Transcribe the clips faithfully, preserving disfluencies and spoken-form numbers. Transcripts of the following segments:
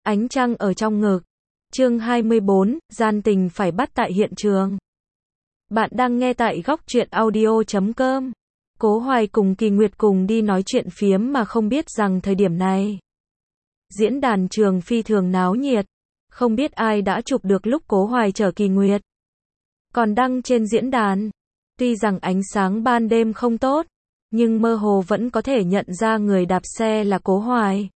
Ánh trăng ở trong ngực. Chương hai mươi bốn, gian tình phải bắt tại hiện trường. Bạn đang nghe tại góc truyện audio chấm com. Cố Hoài cùng Kỳ Nguyệt cùng đi nói chuyện phiếm mà không biết rằng thời điểm này diễn đàn trường phi thường náo nhiệt. Không biết ai đã chụp được lúc Cố Hoài chở Kỳ Nguyệt còn đăng trên diễn đàn. Tuy rằng ánh sáng ban đêm không tốt, nhưng mơ hồ vẫn có thể nhận ra người đạp xe là Cố Hoài.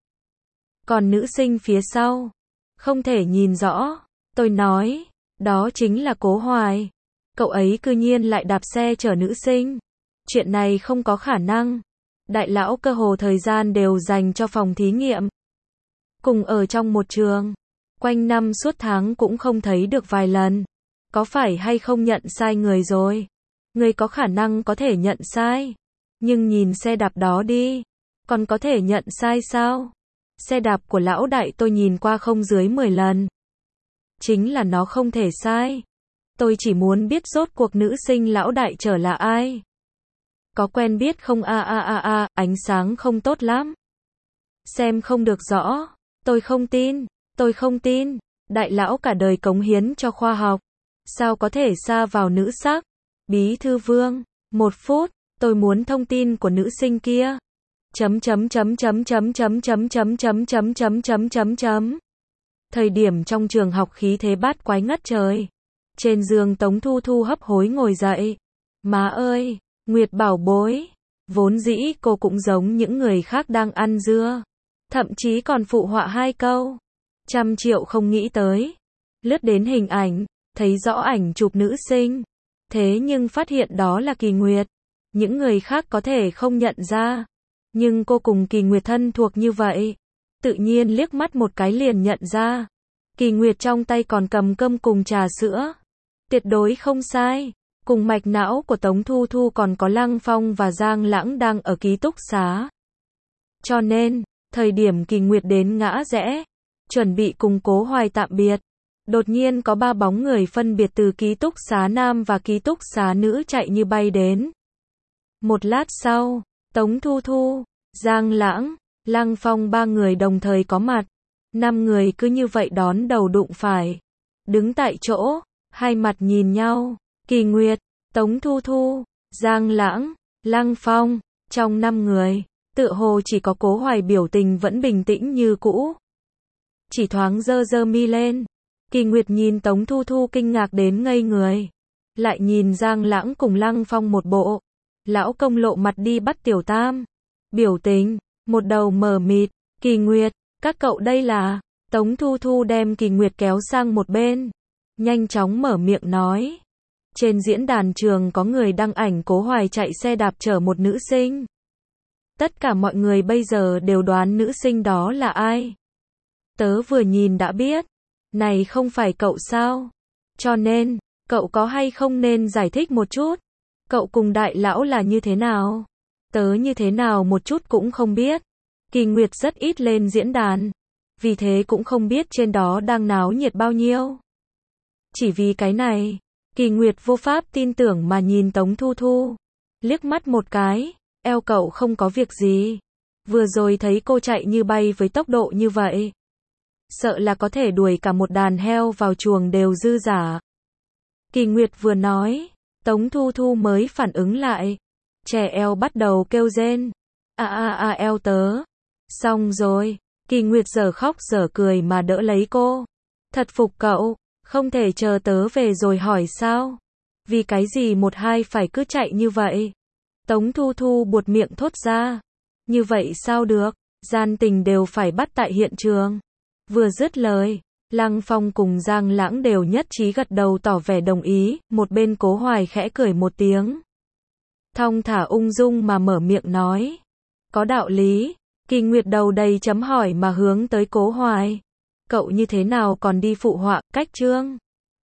Còn nữ sinh phía sau, không thể nhìn rõ. Tôi nói, đó chính là Cố Hoài. Cậu ấy cư nhiên lại đạp xe chở nữ sinh. Chuyện này không có khả năng. Đại lão cơ hồ thời gian đều dành cho phòng thí nghiệm. Cùng ở trong một trường. Quanh năm suốt tháng cũng không thấy được vài lần. Có phải hay không nhận sai người rồi? Người có khả năng có thể nhận sai. Nhưng nhìn xe đạp đó đi. Còn có thể nhận sai sao? Xe đạp của lão đại tôi nhìn qua không dưới mười lần. Chính là nó không thể sai. Tôi chỉ muốn biết rốt cuộc nữ sinh lão đại chở là ai. Có quen biết không a a a a, ánh sáng không tốt lắm. Xem không được rõ. Tôi không tin, tôi không tin. Đại lão cả đời cống hiến cho khoa học. Sao có thể sa vào nữ sắc? Bí thư Vương, một phút, tôi muốn thông tin của nữ sinh kia. Chấm chấm chấm chấm chấm chấm chấm chấm chấm chấm chấm chấm chấm chấm. Thời điểm trong trường học khí thế bát quái ngất trời. Trên giường Tống Thu Thu hấp hối ngồi dậy. Má ơi, Nguyệt bảo bối. Vốn dĩ cô cũng giống những người khác đang ăn dưa. Thậm chí còn phụ họa hai câu. Trăm triệu không nghĩ tới. Lướt đến hình ảnh, thấy rõ ảnh chụp nữ sinh. Thế nhưng phát hiện đó là Kỳ Nguyệt. Những người khác có thể không nhận ra. Nhưng cô cùng Kỳ Nguyệt thân thuộc như vậy. Tự nhiên liếc mắt một cái liền nhận ra. Kỳ Nguyệt trong tay còn cầm cơm cùng trà sữa. Tuyệt đối không sai. Cùng mạch não của Tống Thu Thu còn có Lăng Phong và Giang Lãng đang ở ký túc xá. Cho nên, thời điểm Kỳ Nguyệt đến ngã rẽ, chuẩn bị cùng Cố Hoài tạm biệt. Đột nhiên có ba bóng người phân biệt từ ký túc xá nam và ký túc xá nữ chạy như bay đến. Một lát sau, Tống Thu Thu, Giang Lãng, Lăng Phong ba người đồng thời có mặt. Năm người cứ như vậy đón đầu đụng phải. Đứng tại chỗ, hai mặt nhìn nhau. Kỳ Nguyệt, Tống Thu Thu, Giang Lãng, Lăng Phong. Trong năm người, tựa hồ chỉ có Cố Hoài biểu tình vẫn bình tĩnh như cũ. Chỉ thoáng giơ giơ mi lên. Kỳ Nguyệt nhìn Tống Thu Thu kinh ngạc đến ngây người. Lại nhìn Giang Lãng cùng Lăng Phong một bộ. Lão công lộ mặt đi bắt tiểu tam. Biểu tình, một đầu mờ mịt. Kỳ Nguyệt, các cậu đây là... Tống Thu Thu đem Kỳ Nguyệt kéo sang một bên. Nhanh chóng mở miệng nói. Trên diễn đàn trường có người đăng ảnh Cố Hoài chạy xe đạp chở một nữ sinh. Tất cả mọi người bây giờ đều đoán nữ sinh đó là ai. Tớ vừa nhìn đã biết. Này không phải cậu sao? Cho nên, cậu có hay không nên giải thích một chút? Cậu cùng đại lão là như thế nào? Tớ như thế nào một chút cũng không biết. Kỳ Nguyệt rất ít lên diễn đàn. Vì thế cũng không biết trên đó đang náo nhiệt bao nhiêu. Chỉ vì cái này, Kỳ Nguyệt vô pháp tin tưởng mà nhìn Tống Thu Thu. Liếc mắt một cái, eo cậu không có việc gì. Vừa rồi thấy cô chạy như bay với tốc độ như vậy. Sợ là có thể đuổi cả một đàn heo vào chuồng đều dư giả. Kỳ Nguyệt vừa nói, Tống Thu Thu mới phản ứng lại. Trẻ eo bắt đầu kêu rên. À à à eo tớ. Xong rồi, Kỳ Nguyệt giờ khóc giờ cười mà đỡ lấy cô. Thật phục cậu, không thể chờ tớ về rồi hỏi sao? Vì cái gì một hai phải cứ chạy như vậy? Tống Thu Thu buột miệng thốt ra. Như vậy sao được, gian tình đều phải bắt tại hiện trường. Vừa dứt lời, Lăng Phong cùng Giang Lãng đều nhất trí gật đầu tỏ vẻ đồng ý, một bên Cố Hoài khẽ cười một tiếng. Thong thả ung dung mà mở miệng nói. Có đạo lý. Kỳ Nguyệt đầu đầy chấm hỏi mà hướng tới Cố Hoài. Cậu như thế nào còn đi phụ họa, cách chương?